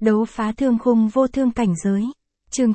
Đấu phá thương khung vô thương cảnh giới. Chương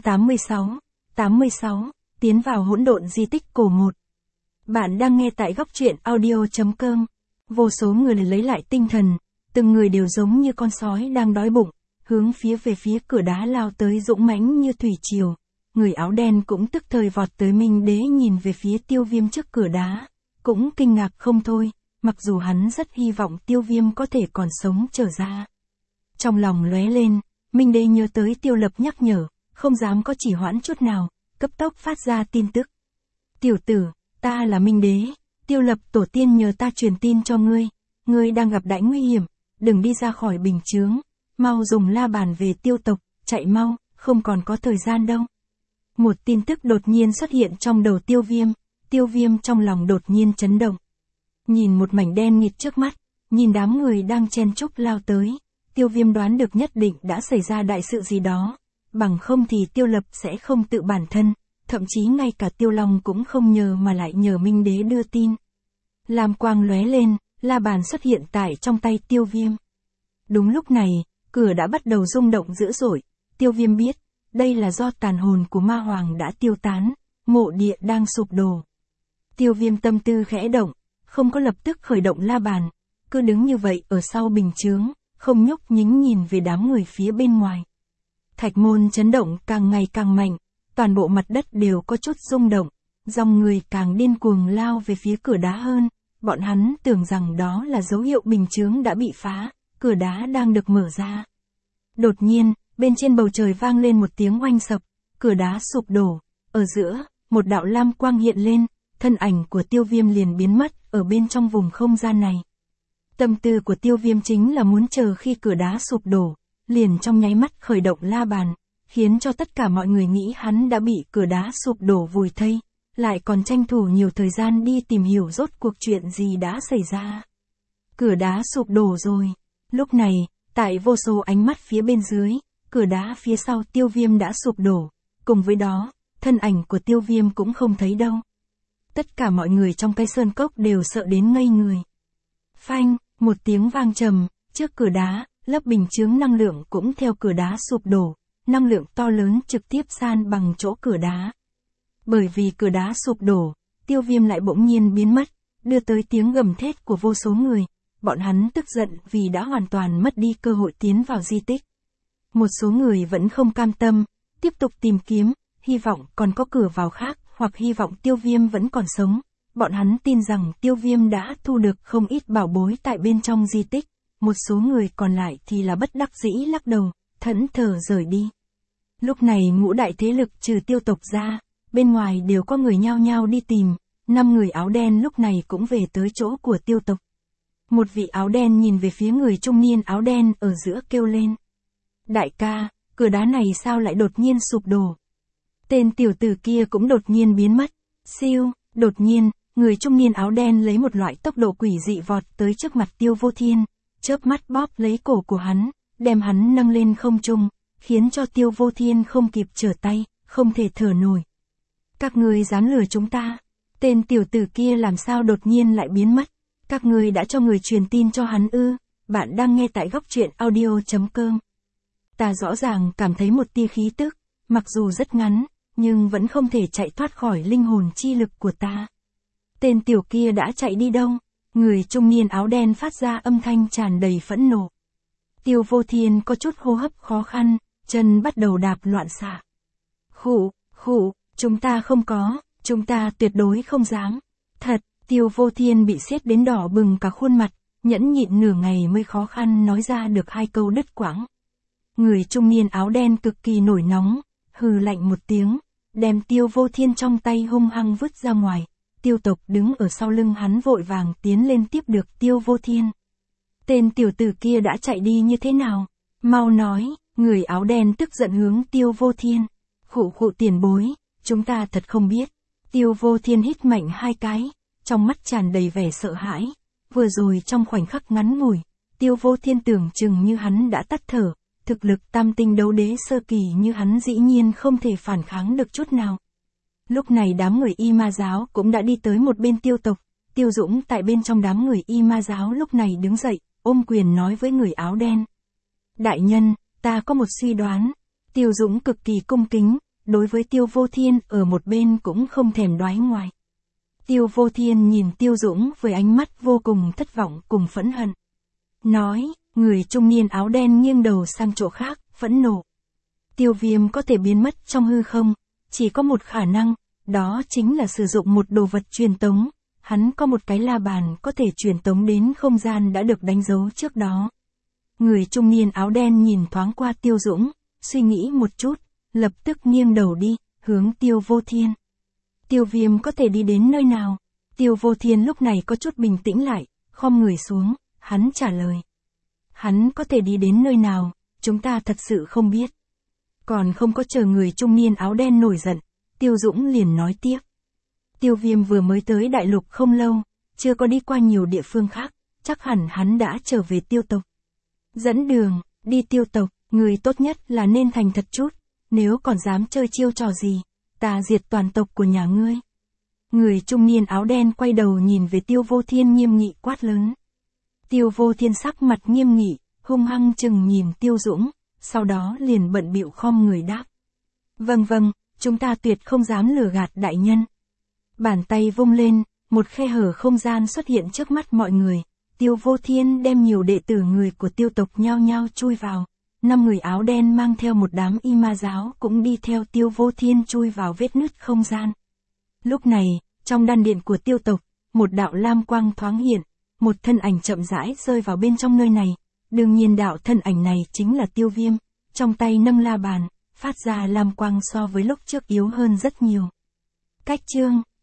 86, tiến vào hỗn độn di tích cổ 1. Bạn đang nghe tại góc truyện audio.com. Vô số người lấy lại tinh thần, từng người đều giống như con sói đang đói bụng, hướng về phía cửa đá lao tới dũng mãnh như thủy triều. Người áo đen cũng tức thời vọt tới Minh Đế, nhìn về phía Tiêu Viêm trước cửa đá, cũng kinh ngạc không thôi, mặc dù hắn rất hy vọng Tiêu Viêm có thể còn sống trở ra. Trong lòng lóe lên, Minh Đế nhớ tới Tiêu Lập nhắc nhở, không dám có chỉ hoãn chút nào, cấp tốc phát ra tin tức. Tiểu tử, ta là Minh Đế, Tiêu Lập tổ tiên nhờ ta truyền tin cho ngươi đang gặp đại nguy hiểm, đừng đi ra khỏi bình chướng, mau dùng la bàn về Tiêu tộc, chạy mau, không còn có thời gian đâu. Một tin tức đột nhiên xuất hiện trong đầu Tiêu Viêm trong lòng đột nhiên chấn động. Nhìn một mảnh đen nghịt trước mắt, nhìn đám người đang chen chúc lao tới, Tiêu Viêm đoán được nhất định đã xảy ra đại sự gì đó, bằng không thì Tiêu Lập sẽ không tự bản thân, thậm chí ngay cả Tiêu Long cũng không nhờ mà lại nhờ Minh Đế đưa tin. Lam quang lóe lên, la bàn xuất hiện tại trong tay Tiêu Viêm. Đúng lúc này, cửa đã bắt đầu rung động dữ dội, Tiêu Viêm biết, đây là do tàn hồn của ma hoàng đã tiêu tán, mộ địa đang sụp đổ. Tiêu Viêm tâm tư khẽ động, không có lập tức khởi động la bàn, cứ đứng như vậy ở sau bình chướng, không nhúc nhích nhìn về đám người phía bên ngoài. Thạch môn chấn động càng ngày càng mạnh, toàn bộ mặt đất đều có chút rung động, dòng người càng điên cuồng lao về phía cửa đá hơn, bọn hắn tưởng rằng đó là dấu hiệu bình chướng đã bị phá, cửa đá đang được mở ra. Đột nhiên, bên trên bầu trời vang lên một tiếng oanh sập, cửa đá sụp đổ, ở giữa, một đạo lam quang hiện lên, thân ảnh của Tiêu Viêm liền biến mất ở bên trong vùng không gian này. Tâm tư của Tiêu Viêm chính là muốn chờ khi cửa đá sụp đổ, liền trong nháy mắt khởi động la bàn, khiến cho tất cả mọi người nghĩ hắn đã bị cửa đá sụp đổ vùi thây, lại còn tranh thủ nhiều thời gian đi tìm hiểu rốt cuộc chuyện gì đã xảy ra. Cửa đá sụp đổ rồi. Lúc này, tại vô số ánh mắt phía bên dưới, cửa đá phía sau Tiêu Viêm đã sụp đổ, cùng với đó, thân ảnh của Tiêu Viêm cũng không thấy đâu. Tất cả mọi người trong cái sơn cốc đều sợ đến ngây người. Phanh, một tiếng vang trầm, trước cửa đá, lớp bình chướng năng lượng cũng theo cửa đá sụp đổ, năng lượng to lớn trực tiếp san bằng chỗ cửa đá. Bởi vì cửa đá sụp đổ, Tiêu Viêm lại bỗng nhiên biến mất, đưa tới tiếng gầm thét của vô số người, bọn hắn tức giận vì đã hoàn toàn mất đi cơ hội tiến vào di tích. Một số người vẫn không cam tâm, tiếp tục tìm kiếm, hy vọng còn có cửa vào khác, hoặc hy vọng Tiêu Viêm vẫn còn sống. Bọn hắn tin rằng Tiêu Viêm đã thu được không ít bảo bối tại bên trong di tích, một số người còn lại thì là bất đắc dĩ lắc đầu, thẫn thờ rời đi. Lúc này ngũ đại thế lực trừ Tiêu tộc ra, bên ngoài đều có người nhao nhao đi tìm, 5 người áo đen lúc này cũng về tới chỗ của Tiêu tộc. Một vị áo đen nhìn về phía người trung niên áo đen ở giữa kêu lên. Đại ca, cửa đá này sao lại đột nhiên sụp đổ? Tên tiểu tử kia cũng đột nhiên biến mất. Siêu, đột nhiên, người trung niên áo đen lấy một loại tốc độ quỷ dị vọt tới trước mặt Tiêu Vô Thiên, chớp mắt bóp lấy cổ của hắn, đem hắn nâng lên không trung, khiến cho Tiêu Vô Thiên không kịp trở tay, không thể thở nổi. Các ngươi dám lừa chúng ta? Tên tiểu tử kia làm sao đột nhiên lại biến mất? Các ngươi đã cho người truyền tin cho hắn ư? Bạn đang nghe tại góc truyện audio.com. Ta rõ ràng cảm thấy một tia khí tức, mặc dù rất ngắn, nhưng vẫn không thể chạy thoát khỏi linh hồn chi lực của ta. Tên tiểu kia đã chạy đi đâu? Người trung niên áo đen phát ra âm thanh tràn đầy phẫn nộ. Tiêu Vô Thiên có chút hô hấp khó khăn, chân bắt đầu đạp loạn xạ. Khụ, chúng ta không có, chúng ta tuyệt đối không dám. Thật, Tiêu Vô Thiên bị siết đến đỏ bừng cả khuôn mặt, nhẫn nhịn nửa ngày mới khó khăn nói ra được 2 câu đứt quãng. Người trung niên áo đen cực kỳ nổi nóng, hừ lạnh một tiếng, đem Tiêu Vô Thiên trong tay hung hăng vứt ra ngoài. Tiêu tộc đứng ở sau lưng hắn vội vàng tiến lên tiếp được Tiêu Vô Thiên. Tên tiểu tử kia đã chạy đi như thế nào? Mau nói, người áo đen tức giận hướng Tiêu Vô Thiên. Khụ tiền bối, chúng ta thật không biết. Tiêu Vô Thiên hít mạnh 2 cái, trong mắt tràn đầy vẻ sợ hãi. Vừa rồi trong khoảnh khắc ngắn ngủi, Tiêu Vô Thiên tưởng chừng như hắn đã tắt thở, thực lực tam tinh đấu đế sơ kỳ như hắn dĩ nhiên không thể phản kháng được chút nào. Lúc này đám người Y Ma giáo cũng đã đi tới một bên Tiêu tộc, Tiêu Dũng tại bên trong đám người Y Ma giáo lúc này đứng dậy, ôm quyền nói với người áo đen. Đại nhân, ta có một suy đoán. Tiêu Dũng cực kỳ cung kính, đối với Tiêu Vô Thiên ở một bên cũng không thèm đoái ngoài. Tiêu Vô Thiên nhìn Tiêu Dũng với ánh mắt vô cùng thất vọng cùng phẫn hận. Nói, người trung niên áo đen nghiêng đầu sang chỗ khác, phẫn nộ. Tiêu Viêm có thể biến mất trong hư không, chỉ có một khả năng, đó chính là sử dụng một đồ vật truyền tống. Hắn có một cái la bàn có thể truyền tống đến không gian đã được đánh dấu trước đó. Người trung niên áo đen nhìn thoáng qua Tiêu Dũng, suy nghĩ một chút, lập tức nghiêng đầu đi, hướng Tiêu Vô Thiên. Tiêu Viêm có thể đi đến nơi nào? Tiêu Vô Thiên lúc này có chút bình tĩnh lại, khom người xuống, hắn trả lời. Hắn có thể đi đến nơi nào, chúng ta thật sự không biết. Còn không có chờ người trung niên áo đen nổi giận, Tiêu Dũng liền nói tiếp. Tiêu Viêm vừa mới tới đại lục không lâu, chưa có đi qua nhiều địa phương khác, chắc hẳn hắn đã trở về Tiêu tộc. Dẫn đường, đi Tiêu tộc, người tốt nhất là nên thành thật chút, nếu còn dám chơi chiêu trò gì, ta diệt toàn tộc của nhà ngươi. Người trung niên áo đen quay đầu nhìn về Tiêu Vô Thiên nghiêm nghị quát lớn. Tiêu Vô Thiên sắc mặt nghiêm nghị, hung hăng chừng nhìn Tiêu Dũng, sau đó liền bận bịu khom người đáp. Vâng, chúng ta tuyệt không dám lừa gạt đại nhân. Bàn tay vung lên, một khe hở không gian xuất hiện trước mắt mọi người. Tiêu Vô Thiên đem nhiều đệ tử người của Tiêu tộc nhao nhao chui vào. 5 người áo đen mang theo một đám y ma giáo cũng đi theo Tiêu Vô Thiên chui vào vết nứt không gian. Lúc này, trong đan điện của Tiêu tộc, một đạo lam quang thoáng hiện, một thân ảnh chậm rãi rơi vào bên trong nơi này. Đương nhiên đạo thân ảnh này chính là Tiêu Viêm, trong tay nâng la bàn, phát ra lam quang so với lúc trước yếu hơn rất nhiều. Cách chương